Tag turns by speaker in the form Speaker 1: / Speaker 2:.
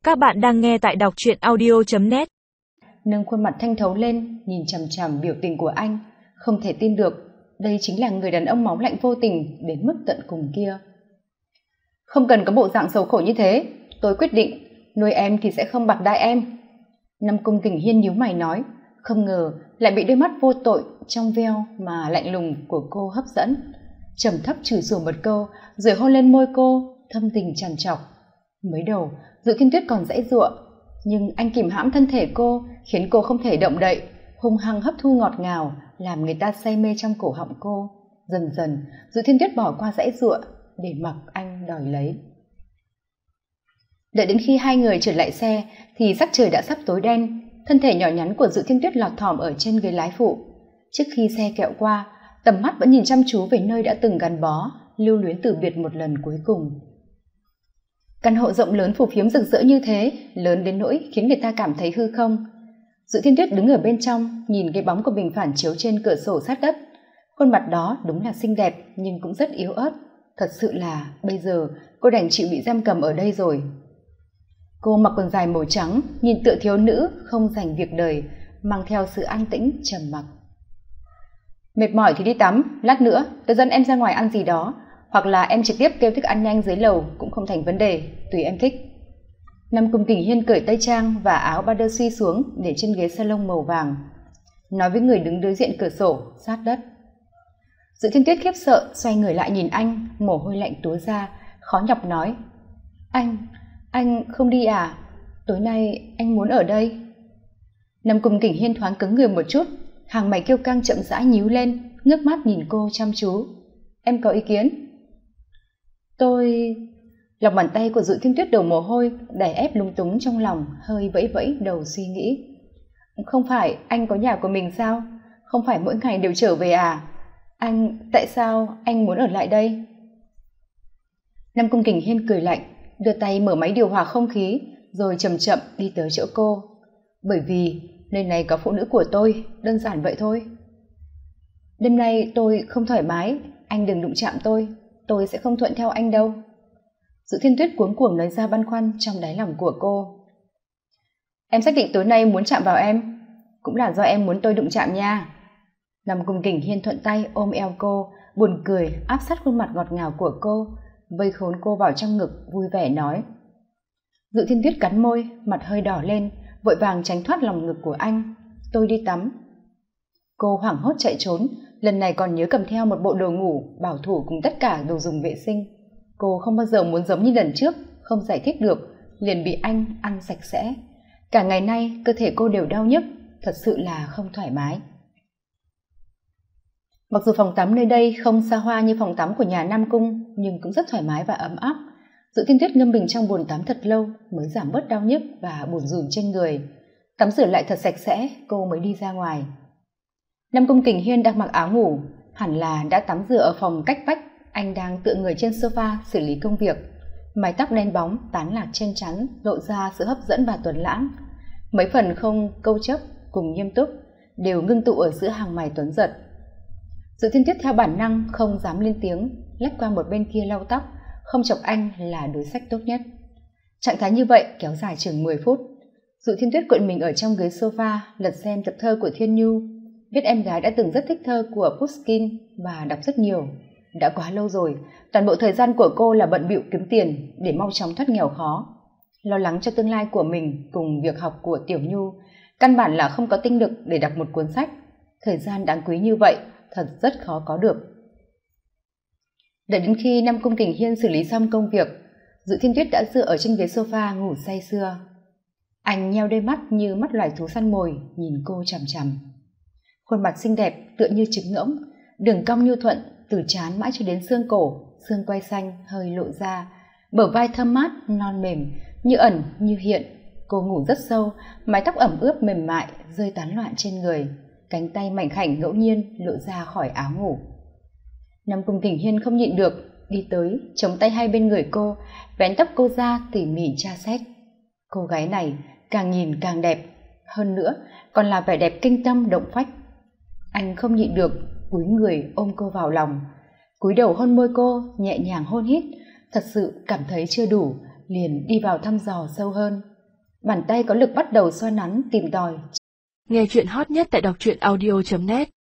Speaker 1: Các bạn đang nghe tại đọc truyện audio.net.
Speaker 2: Nâng khuôn mặt thanh thấu lên, nhìn chằm chằm biểu tình của anh, không thể tin được, đây chính là người đàn ông máu lạnh vô tình đến mức tận cùng kia. Không cần có bộ dạng xấu khổ như thế, tôi quyết định nuôi em thì sẽ không bạc đãi em. Nam Cung Kình Hiên nhíu mày nói, không ngờ lại bị đôi mắt vô tội trong veo mà lạnh lùng của cô hấp dẫn. Trầm thấp chửi rủa một câu rồi hôn lên môi cô, thâm tình trằn trọc. Mới đầu Dự Thiên Tuyết còn giãy giụa, nhưng anh kìm hãm thân thể cô, khiến cô không thể động đậy, hung hăng hấp thu ngọt ngào, làm người ta say mê trong cổ họng cô. Dần dần Dự Thiên Tuyết bỏ qua giãy giụa để mặc anh đòi lấy. Đợi đến khi hai người trở lại xe thì sắc trời đã sắp tối đen. Thân thể nhỏ nhắn của Dự Thiên Tuyết lọt thỏm ở trên ghế lái phụ. Trước khi xe kẹo qua, tầm mắt vẫn nhìn chăm chú về nơi đã từng gắn bó, lưu luyến từ biệt một lần cuối cùng. Căn hộ rộng lớn phù phiếm rực rỡ như thế, lớn đến nỗi khiến người ta cảm thấy hư không. Dự Thiên Tuyết đứng ở bên trong, nhìn cái bóng của mình phản chiếu trên cửa sổ sát đất. Khuôn mặt đó đúng là xinh đẹp nhưng cũng rất yếu ớt. Thật sự là bây giờ cô đành chịu bị giam cầm ở đây rồi. Cô mặc quần dài màu trắng, nhìn tựa thiếu nữ không dành việc đời, mang theo sự an tĩnh trầm mặc. Mệt mỏi thì đi tắm, lát nữa tôi dẫn em ra ngoài ăn gì đó, hoặc là em trực tiếp kêu thức ăn nhanh dưới lầu cũng không thành vấn đề, tùy em thích. Nam Cung Kình Hiên cởi tây trang và áo ba đơ suy xuống để trên ghế salon màu vàng, nói với người đứng đối diện cửa sổ sát đất. Dự Thiên Tuyết khiếp sợ xoay người lại nhìn anh, mồ hôi lạnh túa ra, khó nhọc nói, anh không đi à? Tối nay anh muốn ở đây. Nam Cung Kình Hiên thoáng cứng người một chút, hàng mày kiêu căng chậm rãi nhíu lên, ngước mắt nhìn cô chăm chú. Em có ý kiến? Lòng bàn tay của Dự Thiên Tuyết đổ mồ hôi, đè ép lung túng trong lòng, hơi vẫy vẫy đầu suy nghĩ. Không phải anh có nhà của mình sao? Không phải mỗi ngày đều trở về à? Tại sao anh muốn ở lại đây? Nam Cung Kình Hiên cười lạnh, đưa tay mở máy điều hòa không khí, rồi chậm chậm đi tới chỗ cô. Bởi vì nơi này có phụ nữ của tôi, đơn giản vậy thôi. Đêm nay tôi không thoải mái, anh đừng đụng chạm tôi sẽ không thuận theo anh đâu. Dự Thiên Tuyết cuống cuồng nói ra băn khoăn trong đáy lòng của cô. Em xác định tối nay muốn chạm vào em, cũng là do em muốn tôi đụng chạm nha. Nam Cung Kình Hiên thuận tay ôm eo cô, buồn cười áp sát khuôn mặt ngọt ngào của cô, vây khốn cô vào trong ngực, vui vẻ nói. Dự Thiên Tuyết cắn môi, mặt hơi đỏ lên, vội vàng tránh thoát lòng ngực của anh. Tôi đi tắm. Cô hoảng hốt chạy trốn, lần này còn nhớ cầm theo một bộ đồ ngủ, bảo thủ cùng tất cả đồ dùng vệ sinh. Cô không bao giờ muốn giống như lần trước, không giải thích được, liền bị anh ăn sạch sẽ. Cả ngày nay cơ thể cô đều đau nhức, thật sự là không thoải mái. Mặc dù phòng tắm nơi đây không xa hoa như phòng tắm của nhà Nam Cung, nhưng cũng rất thoải mái và ấm áp. Dự Thiên Tuyết ngâm mình trong bồn tắm thật lâu mới giảm bớt đau nhức và bủn rủn trên người. Tắm rửa lại thật sạch sẽ, cô mới đi ra ngoài. Nam Cung Kình Hiên đang mặc áo ngủ, hẳn là đã tắm rửa ở phòng cách vách. Anh đang tựa người trên sofa xử lý công việc, mái tóc đen bóng tán lạc trên trán, lộ ra sự hấp dẫn và tuấn lãng. Mấy phần không câu chấp cùng nghiêm túc đều ngưng tụ ở giữa hàng mày tuấn giật. Dự Thiên Tuyết theo bản năng không dám lên tiếng, lách qua một bên kia lau tóc, không chọc anh là đối sách tốt nhất. Trạng thái như vậy kéo dài chừng 10 phút. Dự Thiên Tuyết cuộn mình ở trong ghế sofa, lật xem tập thơ của Thiên Nhu, biết em gái đã từng rất thích thơ của Pushkin và đọc rất nhiều. Đã quá lâu rồi, toàn bộ thời gian của cô là bận bịu kiếm tiền để mau chóng thoát nghèo khó, lo lắng cho tương lai của mình cùng việc học của Tiểu Nhu, căn bản là không có tinh lực để đọc một cuốn sách. Thời gian đáng quý như vậy thật rất khó có được. Đợi đến khi Nam Cung Kình Hiên xử lý xong công việc, Dự Thiên Tuyết đã dựa ở trên ghế sofa ngủ say sưa. Anh nheo đôi mắt như mắt loài thú săn mồi nhìn cô chằm chằm. Khuôn mặt xinh đẹp tựa như trứng ngỗng, đường cong nhu thuận từ trán mãi cho đến xương cổ, xương quai xanh hơi lộ ra, bờ vai thơm mát non mềm, như ẩn như hiện. Cô ngủ rất sâu, mái tóc ẩm ướt mềm mại rơi tán loạn trên người, cánh tay mảnh khảnh ngẫu nhiên lộ ra khỏi áo ngủ. Nam Cung Kình Hiên không nhịn được, đi tới chống tay hai bên người cô, vén tóc cô ra tỉ mỉ tra xét. Cô gái này càng nhìn càng đẹp, hơn nữa còn là vẻ đẹp kinh tâm động phách. Anh không nhịn được, cúi người ôm cô vào lòng, cúi đầu hôn môi cô, nhẹ nhàng hôn hít. Thật sự cảm thấy chưa đủ, liền đi vào thăm dò sâu hơn. Bàn tay có lực bắt đầu xoa nắn, tìm tòi.
Speaker 1: Nghe chuyện hot nhất tại đọc truyện audio.net